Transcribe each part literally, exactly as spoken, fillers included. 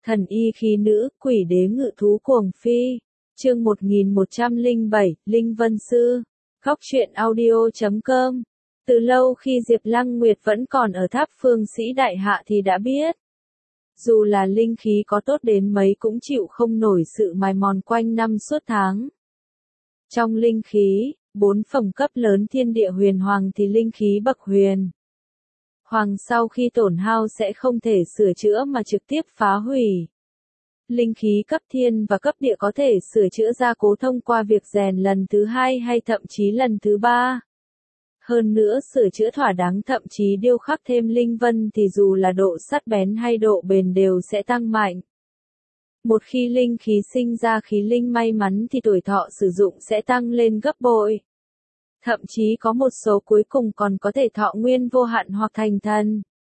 Thần y khí nữ, quỷ đế ngự thú cuồng phi. Chương một nghìn một trăm lẻ bảy, Linh Vân Sư. Góc truyện audio chấm com. Từ lâu khi Diệp Lăng Nguyệt vẫn còn ở tháp Phương Sĩ Đại Hạ thì đã biết. Dù là linh khí có tốt đến mấy cũng chịu không nổi sự mài mòn quanh năm suốt tháng. Trong linh khí, bốn phẩm cấp lớn thiên địa huyền hoàng thì linh khí bậc huyền hoàng sau khi tổn hao sẽ không thể sửa chữa mà trực tiếp phá hủy. Linh khí cấp thiên và cấp địa có thể sửa chữa gia cố thông qua việc rèn lần thứ hai hay thậm chí lần thứ ba. Hơn nữa sửa chữa thỏa đáng thậm chí điêu khắc thêm linh vân thì dù là độ sắc bén hay độ bền đều sẽ tăng mạnh. Một khi linh khí sinh ra khí linh may mắn thì tuổi thọ sử dụng sẽ tăng lên gấp bội. Thậm chí có một số cuối cùng còn có thể thọ nguyên vô hạn hoặc thành thần.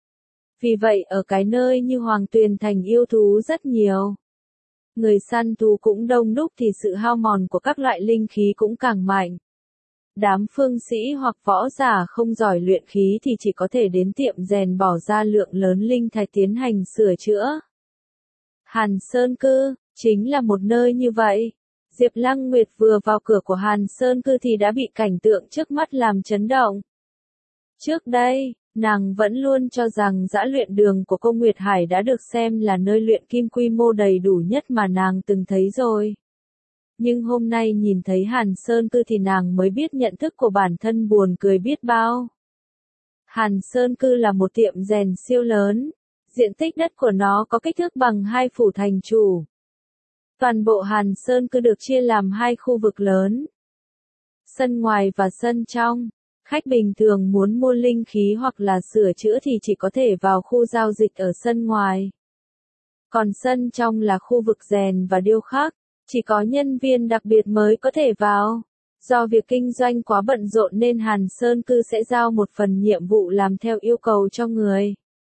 Vì vậy ở cái nơi như Hoàng Tuyền Thành yêu thú rất nhiều. Người săn thú cũng đông đúc thì sự hao mòn của các loại linh khí cũng càng mạnh. Đám phương sĩ hoặc võ giả không giỏi luyện khí thì chỉ có thể đến tiệm rèn bỏ ra lượng lớn linh thạch tiến hành sửa chữa. Hàn Sơn Cư, chính là một nơi như vậy. Diệp Lăng Nguyệt vừa vào cửa của Hàn Sơn Cư thì đã bị cảnh tượng trước mắt làm chấn động. Trước đây, nàng vẫn luôn cho rằng dã luyện đường của cô Nguyệt Hải đã được xem là nơi luyện kim quy mô đầy đủ nhất mà nàng từng thấy rồi. Nhưng hôm nay nhìn thấy Hàn Sơn Cư thì nàng mới biết nhận thức của bản thân buồn cười biết bao. Hàn Sơn Cư là một tiệm rèn siêu lớn, diện tích đất của nó có kích thước bằng hai phủ thành chủ. Toàn bộ Hàn Sơn Cư được chia làm hai khu vực lớn. Sân ngoài và sân trong. Khách bình thường muốn mua linh khí hoặc là sửa chữa thì chỉ có thể vào khu giao dịch ở sân ngoài. Còn sân trong là khu vực rèn và điêu khắc, chỉ có nhân viên đặc biệt mới có thể vào. Do việc kinh doanh quá bận rộn nên Hàn Sơn Cư sẽ giao một phần nhiệm vụ làm theo yêu cầu cho người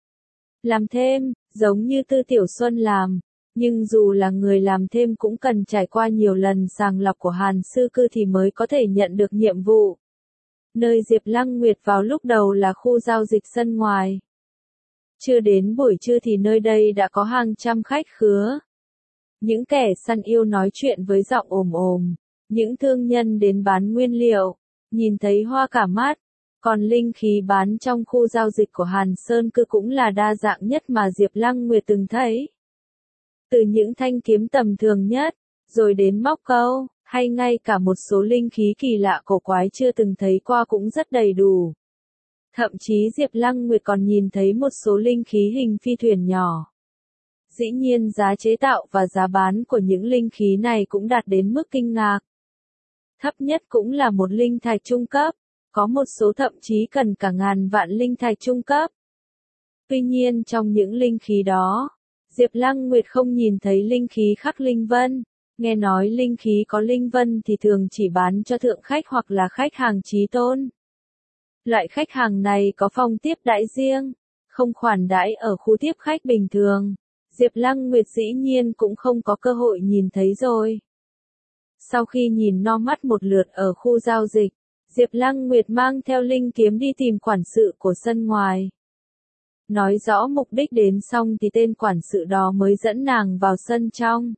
làm thêm, giống như Tư Tiểu Xuân làm. Nhưng dù là người làm thêm cũng cần trải qua nhiều lần sàng lọc của Hàn Sư Cư thì mới có thể nhận được nhiệm vụ. Nơi Diệp Lăng Nguyệt vào lúc đầu là khu giao dịch sân ngoài. Chưa đến buổi trưa thì nơi đây đã có hàng trăm khách khứa. Những kẻ săn yêu nói chuyện với giọng ồm ồm, những thương nhân đến bán nguyên liệu, nhìn thấy hoa cả mắt. Còn linh khí bán trong khu giao dịch của Hàn Sơn Cư cũng là đa dạng nhất mà Diệp Lăng Nguyệt từng thấy. Từ những thanh kiếm tầm thường nhất, rồi đến móc câu, hay ngay cả một số linh khí kỳ lạ cổ quái chưa từng thấy qua cũng rất đầy đủ. Thậm chí Diệp Lăng Nguyệt còn nhìn thấy một số linh khí hình phi thuyền nhỏ. Dĩ nhiên giá chế tạo và giá bán của những linh khí này cũng đạt đến mức kinh ngạc. Thấp nhất cũng là một linh thạch trung cấp, có một số thậm chí cần cả ngàn vạn linh thạch trung cấp. Tuy nhiên trong những linh khí đó, Diệp Lăng Nguyệt không nhìn thấy linh khí khắc linh vân. Nghe nói linh khí có linh vân thì thường chỉ bán cho thượng khách hoặc là khách hàng chí tôn. Loại khách hàng này có phòng tiếp đãi riêng, không khoản đãi ở khu tiếp khách bình thường. Diệp Lăng Nguyệt dĩ nhiên cũng không có cơ hội nhìn thấy rồi. Sau khi nhìn no mắt một lượt ở khu giao dịch, Diệp Lăng Nguyệt mang theo linh kiếm đi tìm quản sự của sân ngoài. Nói rõ mục đích đến xong thì tên quản sự đó mới dẫn nàng vào sân trong.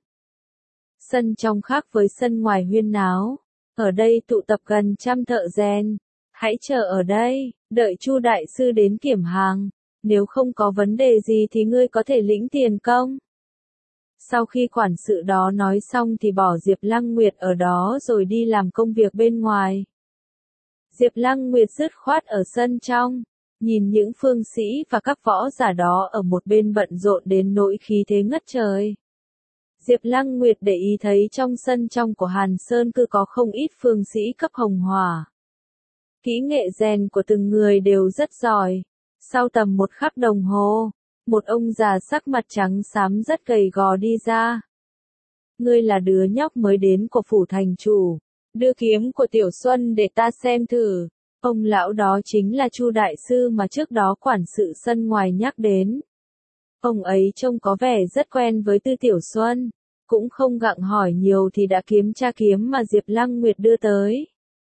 Sân trong khác với sân ngoài huyên náo. Ở đây tụ tập gần trăm thợ rèn. Hãy chờ ở đây, đợi Chu đại sư đến kiểm hàng. Nếu không có vấn đề gì thì ngươi có thể lĩnh tiền công. Sau khi quản sự đó nói xong thì bỏ Diệp Lăng Nguyệt ở đó rồi đi làm công việc bên ngoài. Diệp Lăng Nguyệt dứt khoát ở sân trong. Nhìn những phương sĩ và các võ giả đó ở một bên bận rộn đến nỗi khí thế ngất trời. Diệp Lăng Nguyệt để ý thấy trong sân trong của Hàn Sơn Cư có không ít phương sĩ cấp hồng hỏa. Kỹ nghệ rèn của từng người đều rất giỏi. Sau tầm một khắc đồng hồ, một ông già sắc mặt trắng xám rất gầy gò đi ra. Ngươi là đứa nhóc mới đến của phủ thành chủ. Đưa kiếm của Tiểu Xuân để ta xem thử. Ông lão đó chính là Chu đại sư mà trước đó quản sự sân ngoài nhắc đến. Ông ấy trông có vẻ rất quen với Tư Tiểu Xuân, cũng không gặng hỏi nhiều thì đã kiểm tra kiếm mà Diệp Lăng Nguyệt đưa tới.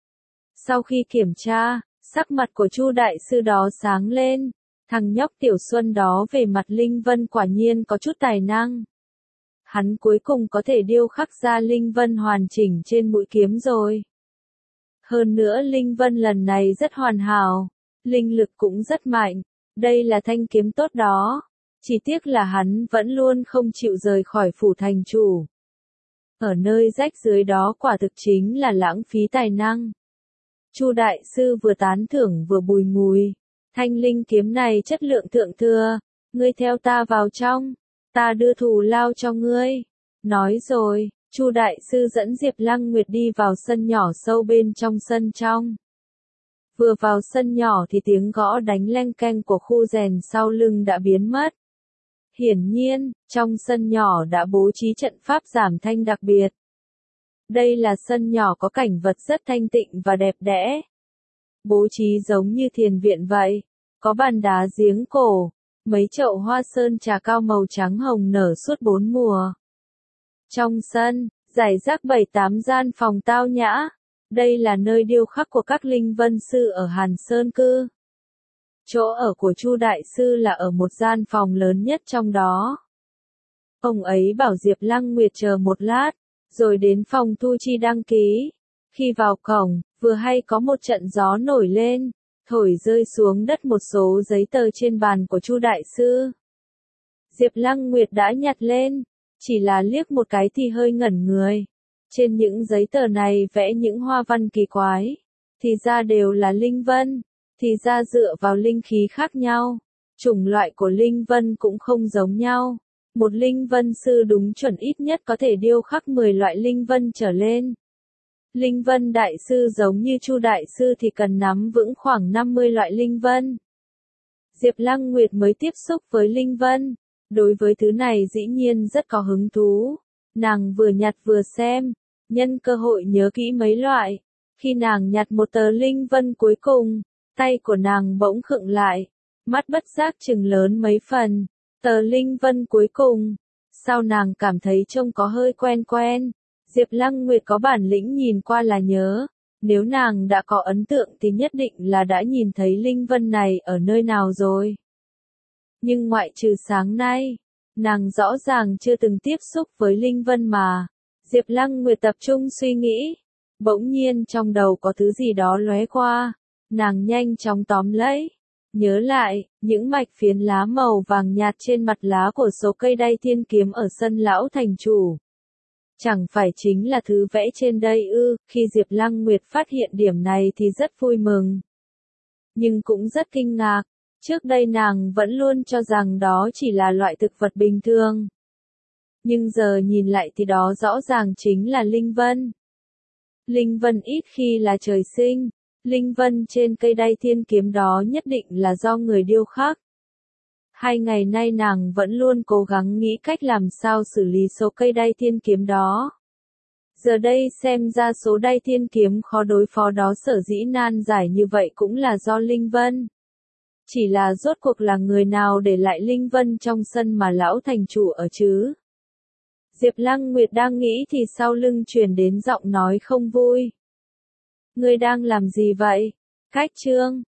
Sau khi kiểm tra, sắc mặt của Chu đại sư đó sáng lên, thằng nhóc Tiểu Xuân đó về mặt linh vân quả nhiên có chút tài năng. hắn cuối cùng có thể điêu khắc ra linh vân hoàn chỉnh trên mũi kiếm rồi. Hơn nữa linh vân lần này rất hoàn hảo, linh lực cũng rất mạnh, đây là thanh kiếm tốt đó. Chỉ tiếc là hắn vẫn luôn không chịu rời khỏi phủ thành chủ. Ở nơi rách dưới đó quả thực chính là lãng phí tài năng. Chu đại sư vừa tán thưởng vừa bùi ngùi, thanh linh kiếm này chất lượng thượng thừa, ngươi theo ta vào trong, ta đưa thù lao cho ngươi. Nói rồi, Chu đại sư dẫn Diệp Lăng Nguyệt đi vào sân nhỏ sâu bên trong sân trong. Vừa vào sân nhỏ thì tiếng gõ đánh leng keng của khu rèn sau lưng đã biến mất. Hiển nhiên, trong sân nhỏ đã bố trí trận pháp giảm thanh đặc biệt. Đây là sân nhỏ có cảnh vật rất thanh tịnh và đẹp đẽ. Bố trí giống như thiền viện vậy, có bàn đá giếng cổ, mấy chậu hoa sơn trà cao màu trắng hồng nở suốt bốn mùa. Trong sân, rải rác bảy tám gian phòng tao nhã, đây là nơi điêu khắc của các linh vân sư ở Hàn Sơn cư. Chỗ ở của Chu đại sư là ở một gian phòng lớn nhất trong đó. Ông ấy bảo Diệp Lăng Nguyệt chờ một lát, rồi đến phòng thu chi đăng ký. Khi vào cổng, vừa hay có một trận gió nổi lên, thổi rơi xuống đất một số giấy tờ trên bàn của Chu đại sư. Diệp Lăng Nguyệt đã nhặt lên, chỉ là liếc một cái thì hơi ngẩn người. Trên những giấy tờ này vẽ những hoa văn kỳ quái, thì ra đều là linh vân. Thì ra dựa vào linh khí khác nhau, chủng loại của linh vân cũng không giống nhau. Một linh vân sư đúng chuẩn ít nhất có thể điêu khắc mười loại linh vân trở lên. Linh vân đại sư giống như Chu đại sư thì cần nắm vững khoảng năm mươi loại linh vân. Diệp Lăng Nguyệt mới tiếp xúc với linh vân, đối với thứ này dĩ nhiên rất có hứng thú. Nàng vừa nhặt vừa xem, nhân cơ hội nhớ kỹ mấy loại. Khi nàng nhặt một tờ linh vân cuối cùng, tay của nàng bỗng khựng lại, mắt bất giác chừng lớn mấy phần, tờ linh vân cuối cùng. Sao nàng cảm thấy trông có hơi quen quen, Diệp Lăng Nguyệt có bản lĩnh nhìn qua là nhớ, nếu nàng đã có ấn tượng thì nhất định là đã nhìn thấy linh vân này ở nơi nào rồi. Nhưng ngoại trừ sáng nay, nàng rõ ràng chưa từng tiếp xúc với linh vân mà. Diệp Lăng Nguyệt tập trung suy nghĩ, bỗng nhiên trong đầu có thứ gì đó lóe qua. Nàng nhanh chóng tóm lấy, nhớ lại, những mạch phiến lá màu vàng nhạt trên mặt lá của số cây đay thiên kiếm ở sân lão thành chủ. Chẳng phải chính là thứ vẽ trên đây ư? Khi Diệp Lăng Nguyệt phát hiện điểm này thì rất vui mừng. Nhưng cũng rất kinh ngạc, trước đây nàng vẫn luôn cho rằng đó chỉ là loại thực vật bình thường. Nhưng giờ nhìn lại thì đó rõ ràng chính là linh vân. Linh vân ít khi là trời sinh. Linh vân trên cây đay thiên kiếm đó nhất định là do người điêu khắc. Hai ngày nay nàng vẫn luôn cố gắng nghĩ cách làm sao xử lý số cây đay thiên kiếm đó. Giờ đây xem ra số đay thiên kiếm khó đối phó đó sở dĩ nan giải như vậy cũng là do linh vân. Chỉ là rốt cuộc là người nào để lại linh vân trong sân mà lão thành chủ ở chứ? Diệp Lăng Nguyệt đang nghĩ thì sau lưng truyền đến giọng nói không vui. Ngươi đang làm gì vậy? Cách trương,